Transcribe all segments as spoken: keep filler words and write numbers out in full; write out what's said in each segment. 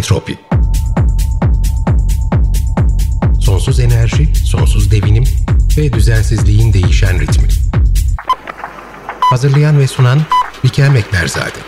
Entropi. Sonsuz enerji, sonsuz devinim ve düzensizliğin değişen ritmi. Hazırlayan ve sunan Bikem Ekberzade.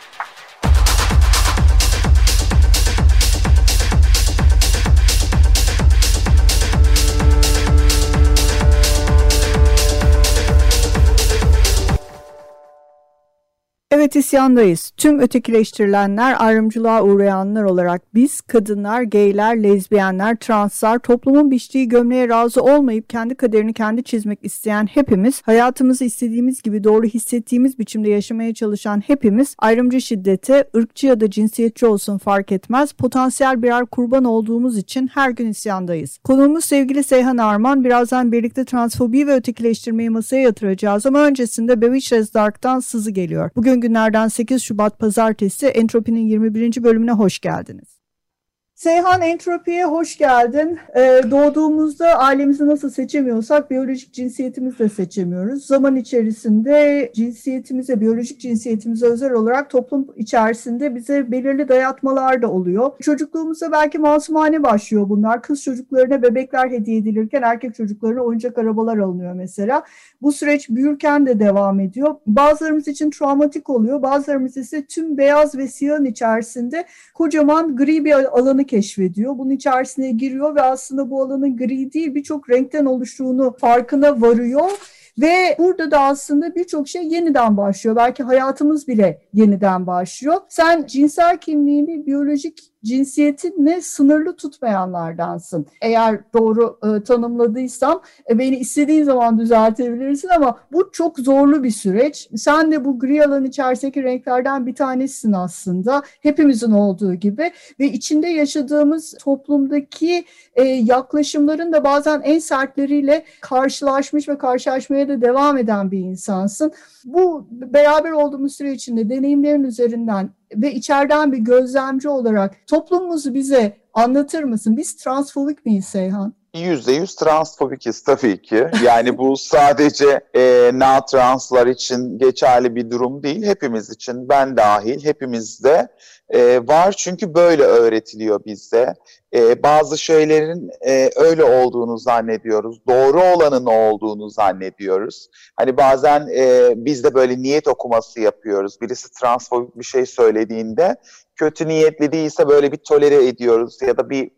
Evet, isyandayız. Tüm ötekileştirilenler, ayrımcılığa uğrayanlar olarak biz, kadınlar, geyler, lezbiyenler, translar, toplumun biçtiği gömleğe razı olmayıp kendi kaderini kendi çizmek isteyen hepimiz, hayatımızı istediğimiz gibi doğru hissettiğimiz biçimde yaşamaya çalışan hepimiz, ayrımcı şiddete, ırkçı ya da cinsiyetçi olsun fark etmez, potansiyel birer kurban olduğumuz için her gün isyandayız. Konuğumuz sevgili Seyhan Arman. Birazdan birlikte transfobi ve ötekileştirmeyi masaya yatıracağız ama öncesinde Bewitched Dark'tan sızı geliyor. Bugün günlerden sekiz Şubat Pazartesi. Entropi'nin yirmi birinci bölümüne hoş geldiniz. Seyhan, Entropi'ye hoş geldin. Ee, doğduğumuzda ailemizi nasıl seçemiyorsak biyolojik cinsiyetimizi de seçemiyoruz. Zaman içerisinde cinsiyetimize, biyolojik cinsiyetimize özel olarak toplum içerisinde bize belirli dayatmalar da oluyor. Çocukluğumuzda belki masumane başlıyor bunlar. Kız çocuklarına bebekler hediye edilirken erkek çocuklarına oyuncak arabalar alınıyor mesela. Bu süreç büyürken de devam ediyor. Bazılarımız için travmatik oluyor. Bazılarımız ise tüm beyaz ve siyahın içerisinde kocaman gri bir alanı keşfediyor. Bunun içerisine giriyor ve aslında bu alanın gri değil birçok renkten oluştuğunu farkına varıyor. Ve burada da aslında birçok şey yeniden başlıyor. Belki hayatımız bile yeniden başlıyor. Sen cinsel kimliğini biyolojik cinsiyetinle sınırlı tutmayanlardansın. Eğer doğru e, tanımladıysam e, beni istediğin zaman düzeltebilirsin ama bu çok zorlu bir süreç. Sen de bu gri alanın içerisindeki renklerden bir tanesisin aslında. Hepimizin olduğu gibi ve içinde yaşadığımız toplumdaki e, yaklaşımların da bazen en sertleriyle karşılaşmış ve karşılaşmaya da devam eden bir insansın. Bu beraber olduğumuz süre içinde deneyimlerin üzerinden ve içeriden bir gözlemci olarak toplumumuzu bize anlatır mısın? Biz transfobik miyiz Seyhan? Yüzde yüz transfobikiz tabii ki. Yani bu sadece e, na-translar için geçerli bir durum değil. Hepimiz için, ben dahil, hepimizde e, var. Çünkü böyle öğretiliyor bize. E, bazı şeylerin e, öyle olduğunu zannediyoruz. Doğru olanın olduğunu zannediyoruz. Hani bazen e, biz de böyle niyet okuması yapıyoruz. Birisi transfobik bir şey söylediğinde kötü niyetli değilse böyle bir tolere ediyoruz ya da bir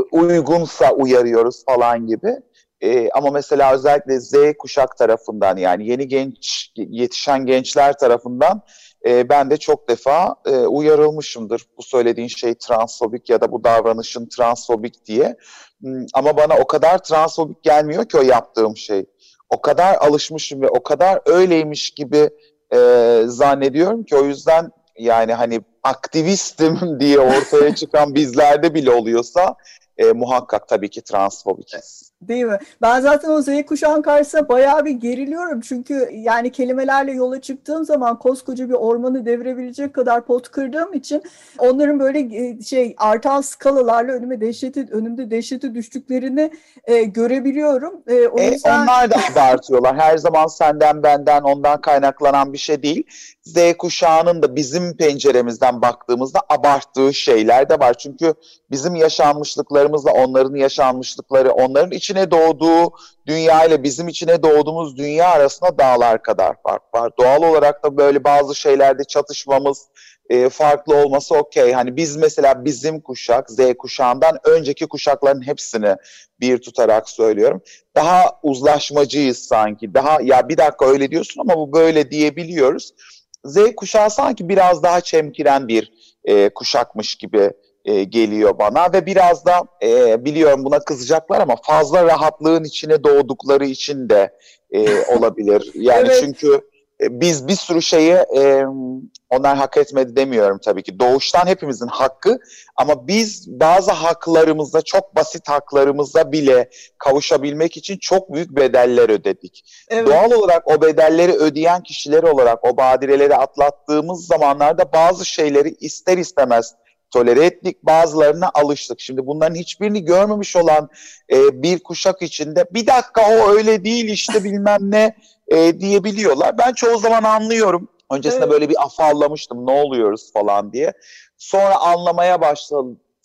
uygunsa uyarıyoruz falan gibi. Ee, ama mesela özellikle Z kuşak tarafından, yani yeni genç yetişen gençler tarafından e, ben de çok defa e, uyarılmışımdır. Bu söylediğin şey transfobik ya da bu davranışın transfobik diye. Ama bana o kadar transfobik gelmiyor ki o yaptığım şey. O kadar alışmışım ve o kadar öyleymiş gibi e, zannediyorum ki o yüzden yani hani aktivistim diye ortaya çıkan bizlerde bile oluyorsa e, muhakkak tabii ki transfobikiz. Değil mi? Ben zaten o Z kuşağın karşısında bayağı bir geriliyorum. Çünkü yani kelimelerle yola çıktığım zaman koskoca bir ormanı devirebilecek kadar pot kırdığım için onların böyle şey artan skalalarla önüme dehşeti, önümde dehşeti düştüklerini e, görebiliyorum. E, o e, yüzden... Onlar da abartıyorlar. Her zaman senden benden ondan kaynaklanan bir şey değil. Z kuşağının da bizim penceremizden baktığımızda abarttığı şeyler de var. Çünkü bizim yaşanmışlıklarımızla onların yaşanmışlıkları, onların içine doğduğu dünya ile bizim içine doğduğumuz dünya arasında dağlar kadar fark var. Doğal olarak da böyle bazı şeylerde çatışmamız e, farklı olması okey. Hani biz mesela bizim kuşak, Z kuşağından önceki kuşakların hepsini bir tutarak söylüyorum. Daha uzlaşmacıyız sanki. Daha ya bir dakika öyle diyorsun ama bu böyle diyebiliyoruz. Z kuşağı sanki biraz daha çemkiren bir e, kuşakmış gibi e, geliyor bana ve biraz da e, biliyorum buna kızacaklar ama fazla rahatlığın içine doğdukları için de e, olabilir. Yani evet. Çünkü e, biz bir sürü şeyi e, onlar hak etmedi demiyorum tabii ki. Doğuştan hepimizin hakkı ama biz bazı haklarımızda, çok basit haklarımıza bile kavuşabilmek için çok büyük bedeller ödedik. Evet. Doğal olarak o bedelleri ödeyen kişiler olarak o badireleri atlattığımız zamanlarda bazı şeyleri ister istemez tolere ettik, bazılarına alıştık. Şimdi bunların hiçbirini görmemiş olan e, bir kuşak içinde bir dakika o öyle değil işte bilmem ne e, diyebiliyorlar. Ben çoğu zaman anlıyorum. Öncesinde evet. Böyle bir afallamıştım ne oluyoruz falan diye. Sonra anlamaya başladım.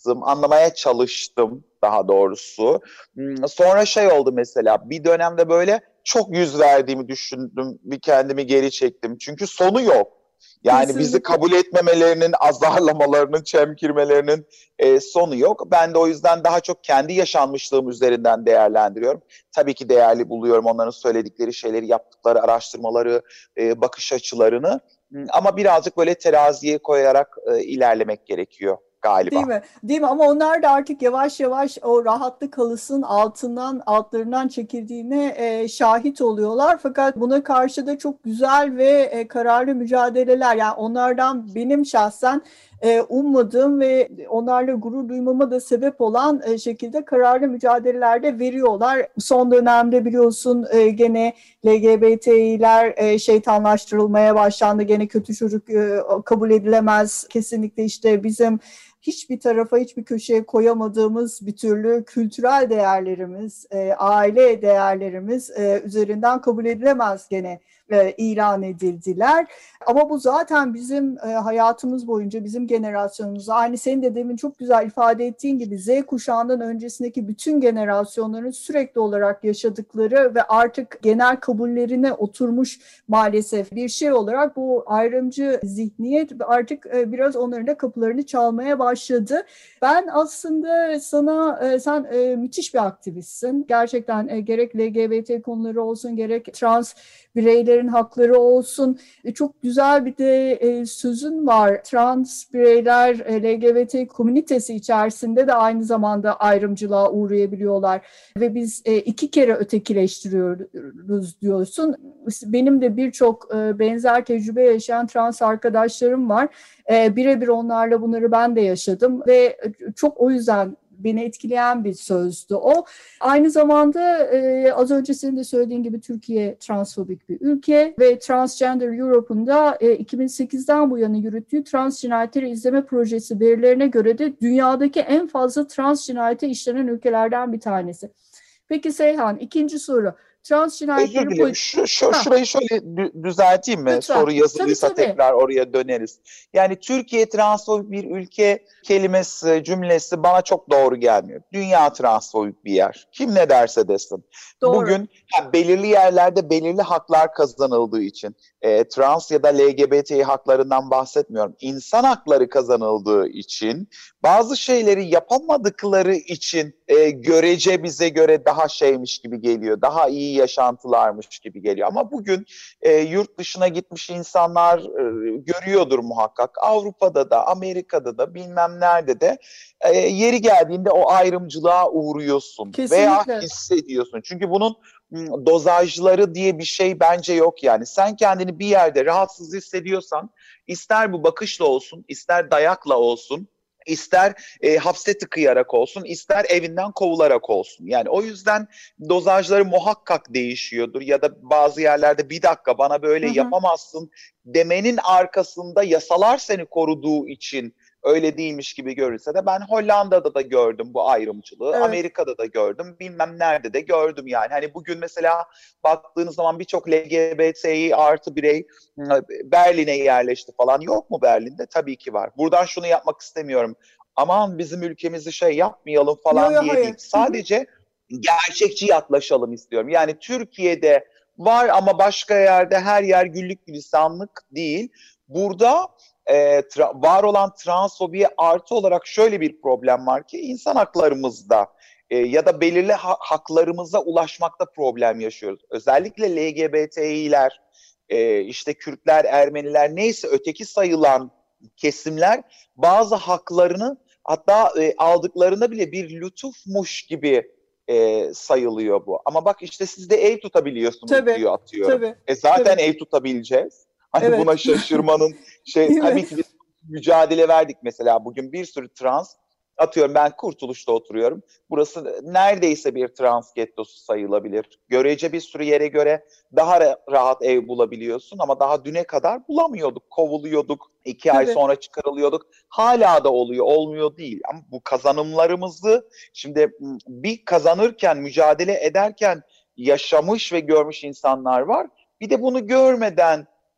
baktım, anlamaya çalıştım daha doğrusu. Sonra şey oldu mesela, bir dönemde böyle çok yüz verdiğimi düşündüm, bir kendimi geri çektim. Çünkü sonu yok. Yani Kesinlikle. bizi kabul etmemelerinin, azarlamalarının, çemkirmelerinin e, sonu yok. Ben de o yüzden daha çok kendi yaşanmışlığım üzerinden değerlendiriyorum. Tabii ki değerli buluyorum onların söyledikleri şeyleri, yaptıkları araştırmaları, e, bakış açılarını. Ama birazcık böyle teraziye koyarak e, ilerlemek gerekiyor galiba. Değil mi? Değil mi? Ama onlar da artık yavaş yavaş o rahatlık halısının altından, altlarından çekildiğine e, şahit oluyorlar. Fakat buna karşı da çok güzel ve e, kararlı mücadeleler. Yani onlardan benim şahsen e, ummadığım ve onlarla gurur duymama da sebep olan e, şekilde kararlı mücadeleler de veriyorlar. Son dönemde biliyorsun e, gene L G B T'ler e, şeytanlaştırılmaya başlandı. Gene kötü çocuk e, kabul edilemez. Kesinlikle işte bizim hiçbir tarafa, hiçbir köşeye koyamadığımız bir türlü kültürel değerlerimiz, e, aile değerlerimiz e, üzerinden kabul edilemez gene e, ilan edildiler. Ama bu zaten bizim e, hayatımız boyunca, bizim generasyonumuzda, aynı senin de demin çok güzel ifade ettiğin gibi Z kuşağından öncesindeki bütün generasyonların sürekli olarak yaşadıkları ve artık genel kabullerine oturmuş maalesef bir şey olarak bu ayrımcı zihniyet artık e, biraz onların da kapılarını çalmaya başladı. Ben aslında sana, e, sen e, müthiş bir aktivistsin. Gerçekten e, gerek L G B T konuları olsun, gerek trans bireylerin hakları olsun. E, çok güzel bir de e, sözün var. Trans bireyler e, L G B T komünitesi içerisinde de aynı zamanda ayrımcılığa uğrayabiliyorlar. Ve biz e, iki kere ötekileştiriyoruz diyorsun. Benim de birçok e, benzer tecrübe yaşayan trans arkadaşlarım var. E, birebir onlarla bunları ben de yaşadım ve çok o yüzden beni etkileyen bir sözdü o. Aynı zamanda e, az önce senin de söylediğin gibi Türkiye transfobik bir ülke ve Transgender Europe'un da e, iki bin sekizden bu yana yürüttüğü trans cinayetleri izleme projesi verilerine göre de dünyadaki en fazla trans cinayeti işlenen ülkelerden bir tanesi. Peki Seyhan, ikinci soru. Trans cinayetleri... Özür dilerim. Şu, şu, şurayı şöyle düzelteyim mi? Lütfen. Soru yazılıysa Tabii, tabii. tekrar oraya döneriz. Yani Türkiye transfobik bir ülke kelimesi, cümlesi bana çok doğru gelmiyor. Dünya transfobik bir yer. Kim ne derse desin. Doğru. Bugün yani belirli yerlerde belirli haklar kazanıldığı için, e, trans ya da L G B T haklarından bahsetmiyorum. İnsan hakları kazanıldığı için, bazı şeyleri yapamadıkları için e, görece bize göre daha şeymiş gibi geliyor. Daha iyi yaşantılarmış gibi geliyor. Ama bugün e, yurt dışına gitmiş insanlar e, görüyordur muhakkak. Avrupa'da da, Amerika'da da, bilmem nerede de e, yeri geldiğinde o ayrımcılığa uğruyorsun. Kesinlikle. Veya hissediyorsun. Çünkü bunun m, dozajları diye bir şey bence yok yani. Sen kendini bir yerde rahatsız hissediyorsan, ister bu bakışla olsun, ister dayakla olsun, İster e, hapse tıkayarak olsun, ister evinden kovularak olsun. Yani o yüzden dozajları muhakkak değişiyordur. Ya da bazı yerlerde bir dakika bana böyle hı hı. yapamazsın demenin arkasında yasalar seni koruduğu için öyle değilmiş gibi görülse de ben Hollanda'da da gördüm bu ayrımcılığı, evet. Amerika'da da gördüm, bilmem nerede de gördüm yani. Hani bugün mesela baktığınız zaman birçok L G B T artı birey Berlin'e yerleşti falan. Yok mu Berlin'de? Tabii ki var. Buradan şunu yapmak istemiyorum. Aman bizim ülkemizi şey yapmayalım falan yo, yo, diye hayır. Değil. Sadece gerçekçi yaklaşalım istiyorum. Yani Türkiye'de var ama başka yerde her yer güllük gülistanlık değil. Burada e, tra- var olan transfobiye artı olarak şöyle bir problem var ki insan haklarımızda e, ya da belirli ha- haklarımıza ulaşmakta problem yaşıyoruz. Özellikle L G B T'ler, e, işte Kürtler, Ermeniler neyse öteki sayılan kesimler bazı haklarını hatta e, aldıklarında bile bir lütufmuş gibi e, sayılıyor bu. Ama bak işte siz de ev tutabiliyorsunuz tabii, diyor atıyorum. Tabii, e zaten tabii. Ev tutabileceğiz. Hani evet. Buna şaşırmanın şey tabii ki biz mücadele verdik mesela bugün bir sürü trans atıyorum ben Kurtuluş'ta oturuyorum. Burası neredeyse bir trans gettosu sayılabilir. Görece bir sürü yere göre daha rahat ev bulabiliyorsun ama daha düne kadar bulamıyorduk. Kovuluyorduk. iki Tabii. Ay sonra çıkarılıyorduk. Hala da oluyor. Olmuyor değil. Ama bu kazanımlarımızı şimdi bir kazanırken, mücadele ederken yaşamış ve görmüş insanlar var. Bir de bunu görmeden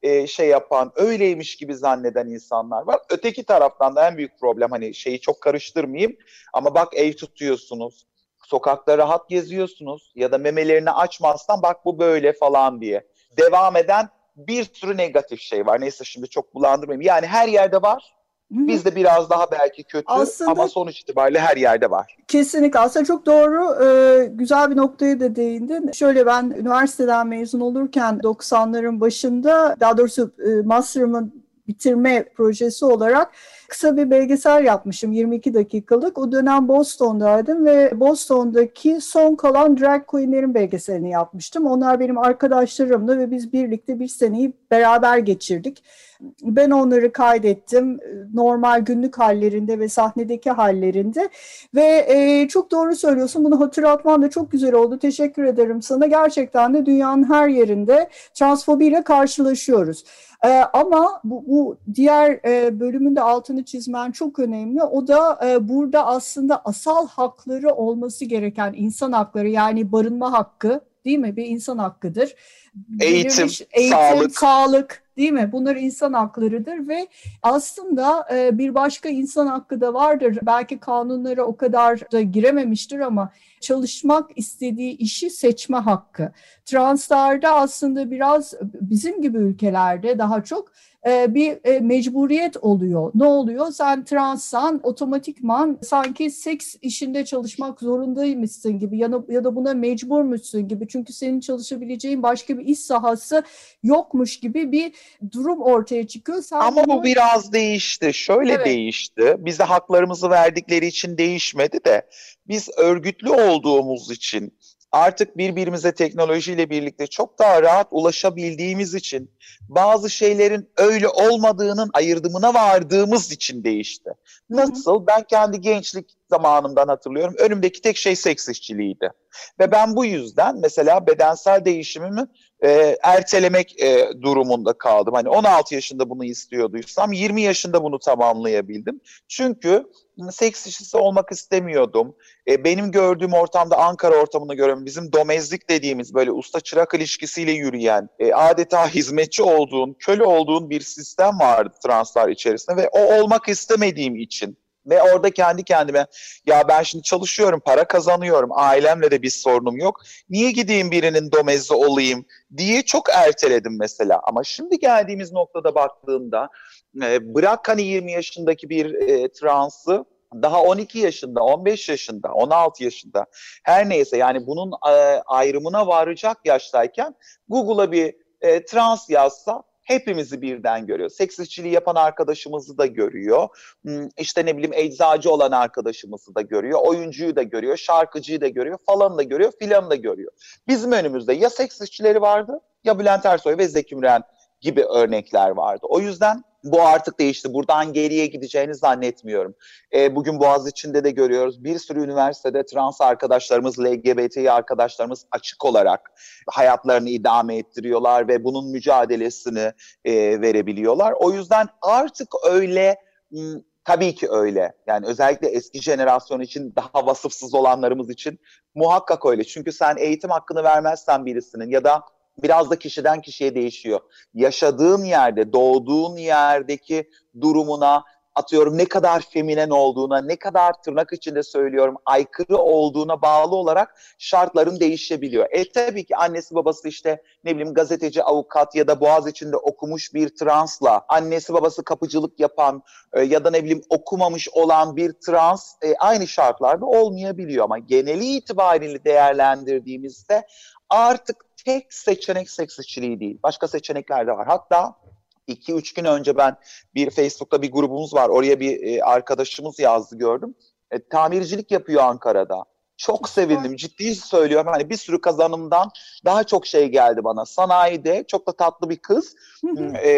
e, şey yapan, öyleymiş gibi zanneden insanlar var. Öteki taraftan da en büyük problem, hani şeyi çok karıştırmayayım ama bak ev tutuyorsunuz, sokakta rahat geziyorsunuz ya da memelerini açmazsan bak bu böyle falan diye devam eden bir sürü negatif şey var. Neyse şimdi çok bulandırmayayım. Yani her yerde var. Bizde biraz daha belki kötü aslında, ama sonuç itibariyle her yerde var. Kesinlikle, aslında çok doğru, e, güzel bir noktaya da değindin. Şöyle, ben üniversiteden mezun olurken doksanların başında, daha doğrusu e, master'ımın bitirme projesi olarak kısa bir belgesel yapmışım, yirmi iki dakikalık. O dönem Boston'daydım ve Boston'daki son kalan drag queenlerin belgeselini yapmıştım. Onlar benim arkadaşlarımdı ve biz birlikte bir seneyi beraber geçirdik. Ben onları kaydettim, normal günlük hallerinde ve sahnedeki hallerinde ve e, çok doğru söylüyorsun, bunu hatırlatman da çok güzel oldu, teşekkür ederim sana. Gerçekten de dünyanın her yerinde transfobiyle karşılaşıyoruz. Ee, ama bu, bu diğer e, bölümünde altını çizmen çok önemli. O da e, burada aslında asal hakları olması gereken insan hakları, yani barınma hakkı, değil mi? Bir insan hakkıdır. Eğitim, Belirmiş, eğitim sağlık. sağlık, değil mi? Bunlar insan haklarıdır ve aslında e, bir başka insan hakkı da vardır. Belki kanunlara o kadar da girememiştir ama çalışmak istediği işi seçme hakkı. Translarda aslında biraz bizim gibi ülkelerde daha çok e, bir e, mecburiyet oluyor. Ne oluyor? Sen transsan otomatikman sanki seks işinde çalışmak zorundaymışsın gibi ya da, ya da buna mecburmuşsun gibi. Çünkü senin çalışabileceğin başka bir iş sahası yokmuş gibi bir durum ortaya çıkıyor. Sen Ama bunu... bu biraz değişti. Şöyle Evet. değişti. Bize haklarımızı verdikleri için değişmedi de biz örgütlü olduğumuz için, artık birbirimize teknolojiyle birlikte çok daha rahat ulaşabildiğimiz için, bazı şeylerin öyle olmadığının ayırdımına vardığımız için değişti. Nasıl? Hı hı. Ben kendi gençlik zamanımdan hatırlıyorum. Önümdeki tek şey seks işçiliğiydi. Ve ben bu yüzden mesela bedensel değişimimi e, ertelemek e, durumunda kaldım. Hani on altı yaşında bunu istiyorduysam yirmi yaşında bunu tamamlayabildim. Çünkü seks işçisi olmak istemiyordum. E, benim gördüğüm ortamda, Ankara ortamını görüyorum. Bizim domestik dediğimiz böyle usta çırak ilişkisiyle yürüyen, e, adeta hizmetçi olduğun, köle olduğun bir sistem vardı translar içerisinde ve o olmak istemediğim için ve orada kendi kendime, ya ben şimdi çalışıyorum, para kazanıyorum, ailemle de bir sorunum yok, niye gideyim birinin domezi olayım diye çok erteledim mesela. Ama şimdi geldiğimiz noktada baktığımda e, bırak hani yirmi yaşındaki bir e, transı, daha on iki yaşında, on beş yaşında, on altı yaşında, her neyse, yani bunun e, ayrımına varacak yaştayken Google'a bir e, trans yazsa hepimizi birden görüyor. Seks işçiliği yapan arkadaşımızı da görüyor. İşte ne bileyim eczacı olan arkadaşımızı da görüyor. Oyuncuyu da görüyor. Şarkıcıyı da görüyor. Falanı da görüyor. Filanı da görüyor. Bizim önümüzde ya seks işçileri vardı ya Bülent Ersoy ve Zeki Müren gibi örnekler vardı. O yüzden bu artık değişti. Buradan geriye gideceğini zannetmiyorum. E, bugün Boğaziçi'nde de görüyoruz. Bir sürü üniversitede trans arkadaşlarımız, L G B T arkadaşlarımız açık olarak hayatlarını idame ettiriyorlar ve bunun mücadelesini e, verebiliyorlar. O yüzden artık öyle, m- tabii ki öyle. Yani özellikle eski jenerasyon için, daha vasıfsız olanlarımız için muhakkak öyle. Çünkü sen eğitim hakkını vermezsen birisinin, ya da biraz da kişiden kişiye değişiyor, yaşadığın yerde, doğduğun yerdeki durumuna, atıyorum ne kadar feminen olduğuna, ne kadar tırnak içinde söylüyorum aykırı olduğuna bağlı olarak şartların değişebiliyor. E tabii ki annesi babası işte ne bileyim gazeteci, avukat ya da Boğaziçi'nde okumuş bir transla annesi babası kapıcılık yapan e, ya da ne bileyim okumamış olan bir trans e, aynı şartlarda olmayabiliyor. Ama geneli itibariyle değerlendirdiğimizde artık tek seçenek seks işçiliği değil. Başka seçenekler de var. Hatta iki üç gün önce ben bir Facebook'ta bir grubumuz var. Oraya bir e, arkadaşımız yazdı, gördüm. E, tamircilik yapıyor Ankara'da. Çok sevindim. Ciddi söylüyorum. Hani bir sürü kazanımdan daha çok şey geldi bana. Sanayide çok da tatlı bir kız. e,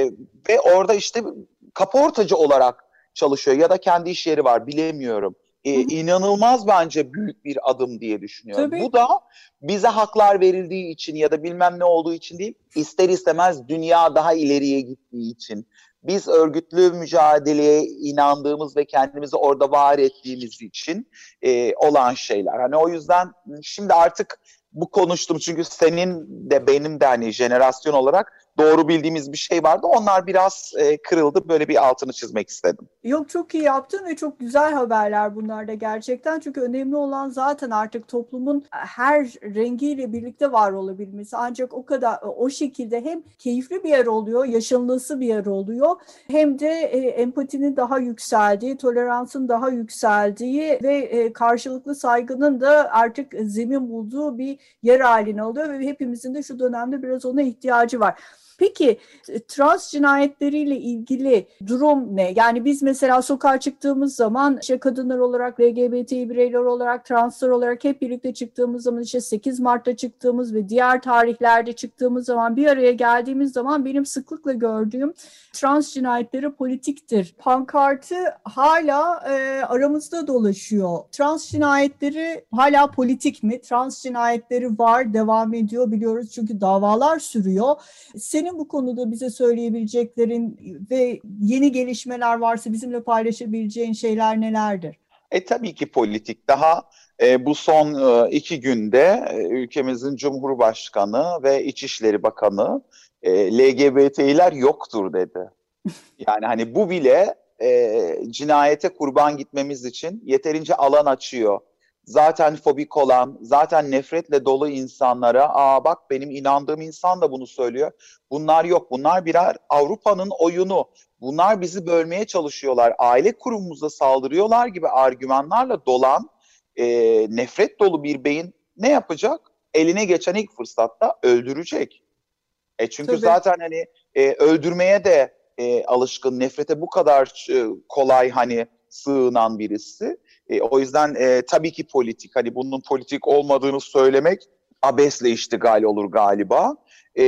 ve orada işte kaportacı olarak çalışıyor. Ya da kendi iş yeri var. Bilemiyorum. Ee, inanılmaz bence büyük bir adım diye düşünüyorum. Tabii. Bu da bize haklar verildiği için ya da bilmem ne olduğu için değil, ister istemez dünya daha ileriye gittiği için, biz örgütlü mücadeleye inandığımız ve kendimizi orada var ettiğimiz için e, olan şeyler. Hani o yüzden şimdi artık bu konuştum çünkü senin de benim de hani jenerasyon olarak doğru bildiğimiz bir şey vardı. Onlar biraz e, kırıldı. Böyle bir altını çizmek istedim. Yok, çok iyi yaptın ve çok güzel haberler bunlar da gerçekten. Çünkü önemli olan zaten artık toplumun her rengiyle birlikte var olabilmesi. Ancak o kadar o şekilde hem keyifli bir yer oluyor, yaşanılası bir yer oluyor. Hem de e, empatinin daha yükseldiği, toleransın daha yükseldiği ve e, karşılıklı saygının da artık zemin bulduğu bir yer haline alıyor ve hepimizin de şu dönemde biraz ona ihtiyacı var. Peki trans cinayetleriyle ilgili durum ne? Yani biz mesela sokağa çıktığımız zaman işte kadınlar olarak, L G B T bireyler olarak, translar olarak hep birlikte çıktığımız zaman, işte sekiz Mart'ta çıktığımız ve diğer tarihlerde çıktığımız zaman, bir araya geldiğimiz zaman benim sıklıkla gördüğüm trans cinayetleri politiktir pankartı hala e, aramızda dolaşıyor. Trans cinayetleri hala politik mi? Trans cinayetleri var, devam ediyor biliyoruz çünkü davalar sürüyor. Senin bu konuda bize söyleyebileceklerin ve yeni gelişmeler varsa bizimle paylaşabileceğin şeyler nelerdir? E tabii ki politik. Daha e, bu son e, iki günde e, ülkemizin Cumhurbaşkanı ve İçişleri Bakanı e, L G B T'ler yoktur dedi. Yani hani bu bile e, cinayete kurban gitmemiz için yeterince alan açıyor. Zaten fobik olan, zaten nefretle dolu insanlara, aa bak benim inandığım insan da bunu söylüyor. Bunlar yok, bunlar birer Avrupa'nın oyunu. Bunlar bizi bölmeye çalışıyorlar. Aile kurumumuza saldırıyorlar gibi argümanlarla dolan e, nefret dolu bir beyin ne yapacak? Eline geçen ilk fırsatta öldürecek. E çünkü Tabii. zaten hani e, öldürmeye de e, alışkın, nefrete bu kadar e, kolay hani sığınan birisi. E, o yüzden e, tabii ki politik, hani bunun politik olmadığını söylemek abesle iştigal olur galiba.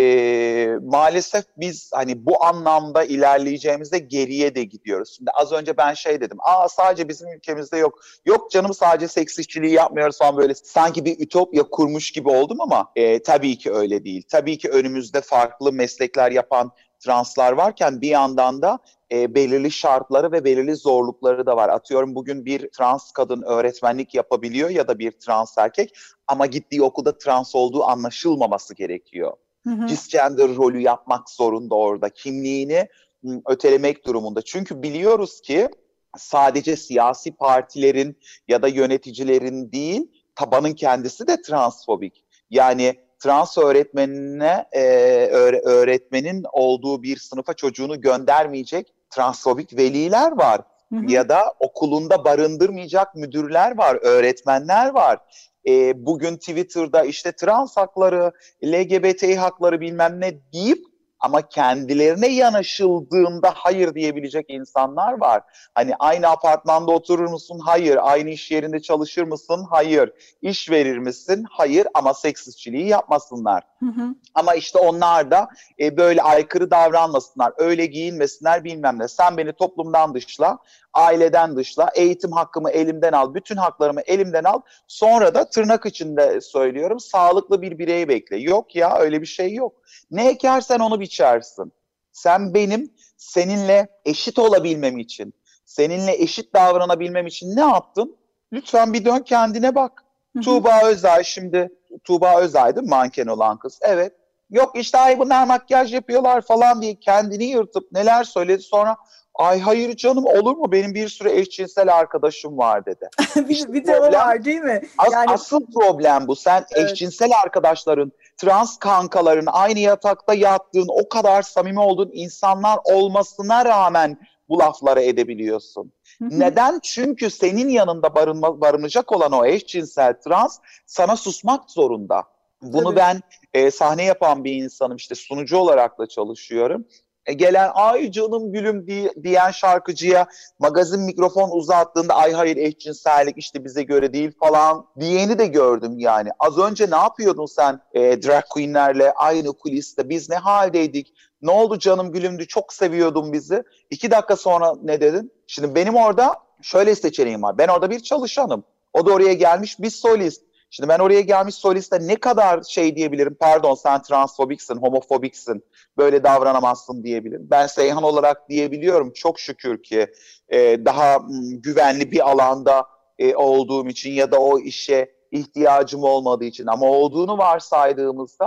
E, maalesef biz hani bu anlamda ilerleyeceğimizde geriye de gidiyoruz. Şimdi az önce ben şey dedim, aa sadece bizim ülkemizde yok. Yok canım, sadece seks işçiliği yapmıyoruz falan, böyle sanki bir ütopya kurmuş gibi oldum ama e, tabii ki öyle değil. Tabii ki önümüzde farklı meslekler yapan translar varken bir yandan da e, belirli şartları ve belirli zorlukları da var. Atıyorum bugün bir trans kadın öğretmenlik yapabiliyor ya da bir trans erkek ama gittiği okulda trans olduğu anlaşılmaması gerekiyor. Hı hı. Cisgender rolü yapmak zorunda orada. Kimliğini hı, ötelemek durumunda. Çünkü biliyoruz ki sadece siyasi partilerin ya da yöneticilerin değil, tabanın kendisi de transfobik. Yani trans öğretmenine e, öğretmenin olduğu bir sınıfa çocuğunu göndermeyecek transfobik veliler var. Hı hı. Ya da okulunda barındırmayacak müdürler var, öğretmenler var. E, bugün Twitter'da işte trans hakları, L G B T hakları bilmem ne deyip ama kendilerine yanaşıldığında hayır diyebilecek insanlar var. Hani aynı apartmanda oturur musun? Hayır. Aynı iş yerinde çalışır mısın? Hayır. İş verir misin? Hayır. Ama seks işçiliği yapmasınlar. Hı hı. Ama işte onlar da e, böyle aykırı davranmasınlar, öyle giyinmesinler bilmem ne. Sen beni toplumdan dışla, aileden dışla, eğitim hakkımı elimden al, bütün haklarımı elimden al. Sonra da tırnak içinde söylüyorum, sağlıklı bir bireyi bekle. Yok ya, öyle bir şey yok. Ne ekersen onu biçersin. Sen benim seninle eşit olabilmem için, seninle eşit davranabilmem için ne yaptın? Lütfen bir dön kendine bak. Hı hı. Tuğba Özay, şimdi Tuğba Özay'dı manken olan kız. Evet. Yok işte ay bunlar makyaj yapıyorlar falan diye kendini yırtıp neler söyledi, sonra ay hayır canım olur mu, benim bir sürü eşcinsel arkadaşım var dedi. bir, İşte bir de o var değil mi? As, yani... Asıl problem bu. Sen evet. eşcinsel arkadaşların, trans kankaların, aynı yatakta yattığın, o kadar samimi olduğun insanlar olmasına rağmen bu lafları edebiliyorsun. Hı hı. Neden? Çünkü senin yanında barınma, barınacak olan o eşcinsel trans sana susmak zorunda. Bunu Tabii. ben e, sahne yapan bir insanım, işte sunucu olarak da çalışıyorum. E, gelen ay canım gülüm diye, diyen şarkıcıya magazin mikrofon uzattığında ay hayır eşcinsellik işte bize göre değil falan diyeni de gördüm yani. Az önce ne yapıyordun sen e, drag queenlerle aynı kuliste, biz ne haldeydik? Ne oldu canım gülümdü, çok seviyordun bizi. İki dakika sonra ne dedin? Şimdi benim orada şöyle seçeneğim var. Ben orada bir çalışanım. O da oraya gelmiş bir solist. Şimdi ben oraya gelmiş soliste ne kadar şey diyebilirim? Pardon sen transfobiksin, homofobiksin, böyle davranamazsın diyebilirim. Ben Seyhan olarak diyebiliyorum çok şükür ki e, daha m, güvenli bir alanda e, olduğum için ya da o işe ihtiyacım olmadığı için, ama olduğunu varsaydığımızda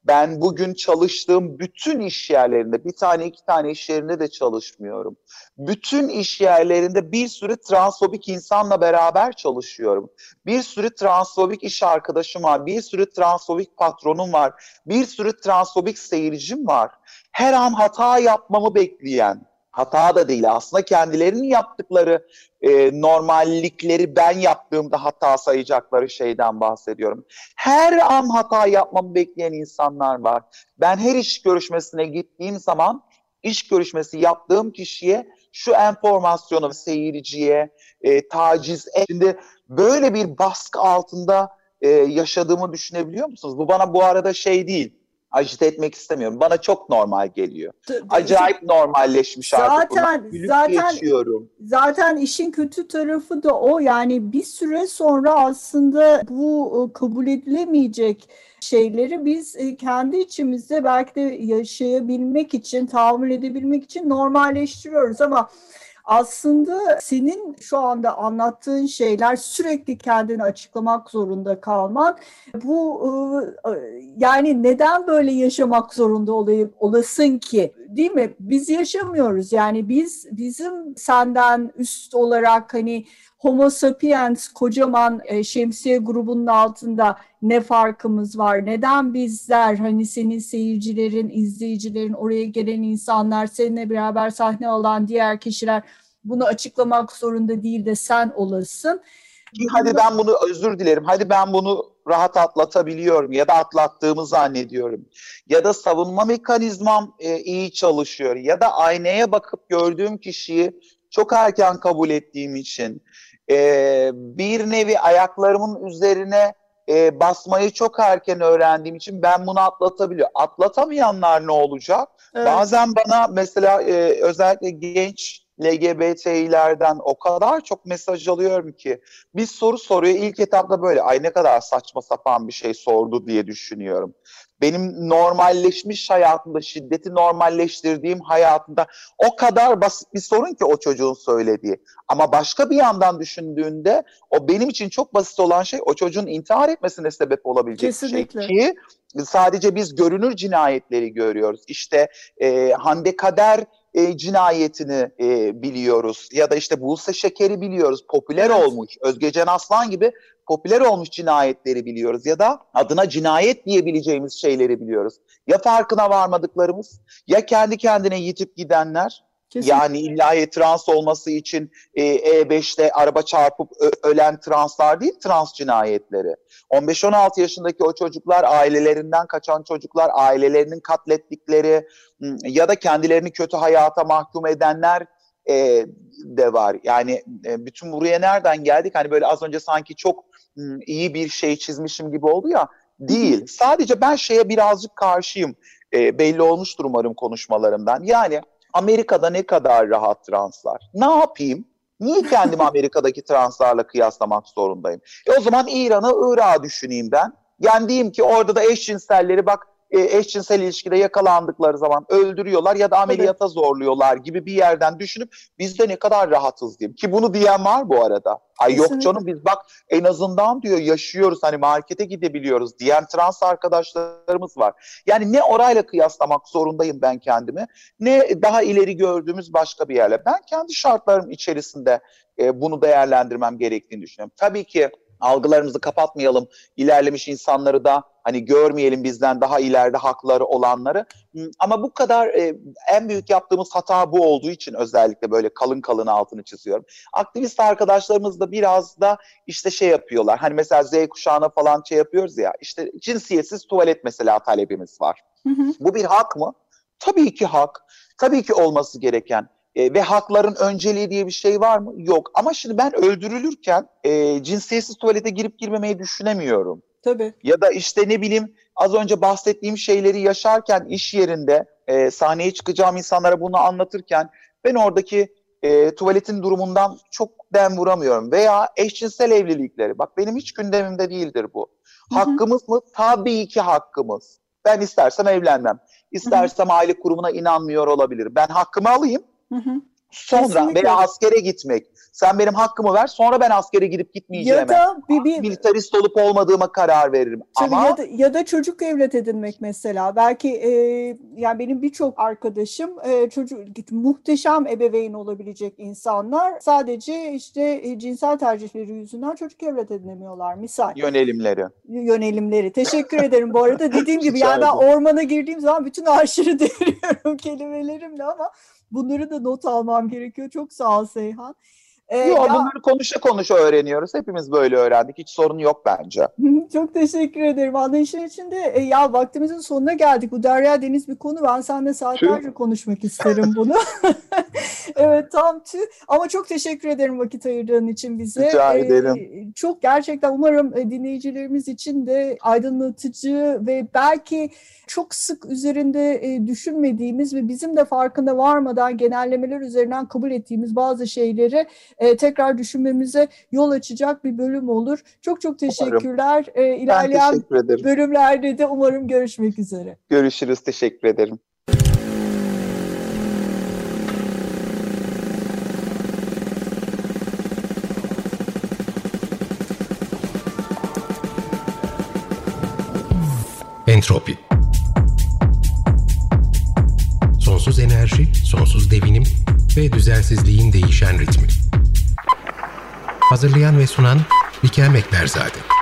Ben bugün çalıştığım bütün iş yerlerinde, bir tane iki tane iş yerinde de çalışmıyorum. Bütün iş yerlerinde bir sürü transfobik insanla beraber çalışıyorum. Bir sürü transfobik iş arkadaşım var, bir sürü transfobik patronum var, bir sürü transfobik seyircim var. Her an hata yapmamı bekleyen, hata da değil aslında kendilerinin yaptıkları e, normallikleri ben yaptığımda hata sayacakları şeyden bahsediyorum. Her an hata yapmamı bekleyen insanlar var. Ben her iş görüşmesine gittiğim zaman iş görüşmesi yaptığım kişiye şu enformasyonu seyirciye e, taciz et. Şimdi böyle bir baskı altında e, yaşadığımı düşünebiliyor musunuz? Bu bana bu arada şey değil. Acite etmek istemiyorum. Bana çok normal geliyor. Acayip normalleşmiş artık. Zaten zaten geçiyorum. Zaten işin kötü tarafı da o. Yani bir süre sonra aslında bu kabul edilemeyecek şeyleri biz kendi içimizde belki de yaşayabilmek için, tahammül edebilmek için normalleştiriyoruz ama aslında senin şu anda anlattığın şeyler sürekli kendini açıklamak zorunda kalman. Bu yani neden böyle yaşamak zorunda olayım, olasın ki? Değil mi? Biz yaşamıyoruz. Yani biz bizim senden üst olarak hani Homo sapiens kocaman e, şemsiye grubunun altında ne farkımız var? Neden bizler hani senin seyircilerin, izleyicilerin, oraya gelen insanlar, seninle beraber sahne alan diğer kişiler bunu açıklamak zorunda değil de sen olasın? Hadi ben bunu özür dilerim. Hadi ben bunu rahat atlatabiliyorum ya da atlattığımı zannediyorum. Ya da savunma mekanizmam e, iyi çalışıyor ya da aynaya bakıp gördüğüm kişiyi çok erken kabul ettiğim için e, bir nevi ayaklarımın üzerine e, basmayı çok erken öğrendiğim için ben bunu atlatabiliyorum. Atlatamayanlar ne olacak? Evet. Bazen bana mesela e, özellikle genç L G B T'lerden o kadar çok mesaj alıyorum ki bir soru soruyor ilk etapta böyle ay ne kadar saçma sapan bir şey sordu diye düşünüyorum. Benim normalleşmiş hayatımda, şiddeti normalleştirdiğim hayatımda o kadar basit bir sorun ki o çocuğun söylediği. Ama başka bir yandan düşündüğünde o benim için çok basit olan şey o çocuğun intihar etmesine sebep olabilecek Kesinlikle. bir şey ki sadece biz görünür cinayetleri görüyoruz. İşte e, Hande Kader E, cinayetini e, biliyoruz ya da işte Buse Şeker'i biliyoruz, popüler evet. olmuş, Özgecan Aslan gibi popüler olmuş cinayetleri biliyoruz ya da adına cinayet diyebileceğimiz şeyleri biliyoruz. Ya farkına varmadıklarımız ya kendi kendine yitip gidenler. Kesinlikle. Yani illa trans olması için e, E beşte araba çarpıp ö- ölen translar değil, trans cinayetleri. on beş on altı yaşındaki o çocuklar, ailelerinden kaçan çocuklar, ailelerinin katlettikleri ya da kendilerini kötü hayata mahkum edenler e, de var. Yani e, bütün buraya nereden geldik? Hani böyle az önce sanki çok m, iyi bir şey çizmişim gibi oldu ya. Değil. Hı-hı. Sadece ben şeye birazcık karşıyım. E, belli olmuştur umarım konuşmalarımdan. Yani Amerika'da ne kadar rahat translar. Ne yapayım? Niye kendimi Amerika'daki translarla kıyaslamak zorundayım? E o zaman İran'ı, Irak'ı düşüneyim ben. Yani diyeyim ki orada da eşcinselleri bak e, eşcinsel ilişkide yakalandıkları zaman öldürüyorlar ya da ameliyata evet. zorluyorlar gibi bir yerden düşünüp biz de ne kadar rahatız diyeyim. Ki bunu diyen var bu arada. Ay Kesinlikle. Yok canım biz bak en azından diyor yaşıyoruz hani markete gidebiliyoruz diyen trans arkadaşlarımız var. Yani ne orayla kıyaslamak zorundayım ben kendimi ne daha ileri gördüğümüz başka bir yerle. Ben kendi şartlarım içerisinde e, bunu değerlendirmem gerektiğini düşünüyorum. Tabii ki algılarımızı kapatmayalım, ilerlemiş insanları da hani görmeyelim bizden daha ileride hakları olanları. Ama bu kadar e, en büyük yaptığımız hata bu olduğu için özellikle böyle kalın kalın altını çiziyorum. Aktivist arkadaşlarımız da biraz da işte şey yapıyorlar. Hani mesela Z kuşağına falan şey yapıyoruz ya işte cinsiyetsiz tuvalet mesela talebimiz var. Hı hı. Bu bir hak mı? Tabii ki hak. Tabii ki olması gereken. E, ve hakların önceliği diye bir şey var mı? Yok. Ama şimdi ben öldürülürken e, cinsiyetsiz tuvalete girip girmemeyi düşünemiyorum. Tabii. Ya da işte ne bileyim az önce bahsettiğim şeyleri yaşarken iş yerinde e, sahneye çıkacağım insanlara bunu anlatırken ben oradaki e, tuvaletin durumundan çok dem vuramıyorum. Veya eşcinsel evlilikleri. Bak benim hiç gündemimde değildir bu. Hı-hı. Hakkımız mı? Tabii ki hakkımız. Ben istersem evlenmem. İstersem Hı-hı. aile kurumuna inanmıyor olabilirim. Ben hakkımı alayım. Hı hı. Sonra Kesinlikle. veya askere gitmek. Sen benim hakkımı ver, sonra ben askere gidip gitmeyeceğime. Ya da bir, bir militarist olup olmadığıma karar veririm. Tabii Ama ya da, ya da çocuk evlat edinmek mesela. Belki e, yani benim birçok arkadaşım e, çocuk muhteşem ebeveyn olabilecek insanlar sadece işte e, cinsel tercihleri yüzünden çocuk evlat edinemiyorlar misal. Yönelimleri. Yönelimleri. Teşekkür ederim bu arada. Dediğim gibi yani ben ormana girdiğim zaman bütün ağaçları deviriyorum kelimelerimle ama bunları da not almam gerekiyor. Çok sağ ol Seyhan. Ee, Yok ya, bunları konuşa konuşa öğreniyoruz. Hepimiz böyle öğrendik. Hiç sorun yok bence. Çok teşekkür ederim. Anlayışın içinde e, ya vaktimizin sonuna geldik. Bu derya deniz bir konu. Ben seninle saatlerce konuşmak isterim bunu. Evet tam tüh. Ama çok teşekkür ederim vakit ayırdığın için bize. Rica ederim. Ee, çok gerçekten umarım e, dinleyicilerimiz için de aydınlatıcı ve belki çok sık üzerinde e, düşünmediğimiz ve bizim de farkında varmadan genellemeler üzerinden kabul ettiğimiz bazı şeyleri e, tekrar düşünmemize yol açacak bir bölüm olur. Çok çok teşekkürler. E, ilerleyen teşekkür bölümlerde de umarım görüşmek üzere. Görüşürüz. Teşekkür ederim. Entropi. Sonsuz enerji, sonsuz devinim ve düzensizliğin değişen ritmi. Hazırlayan ve sunan Bikem Ekberzade.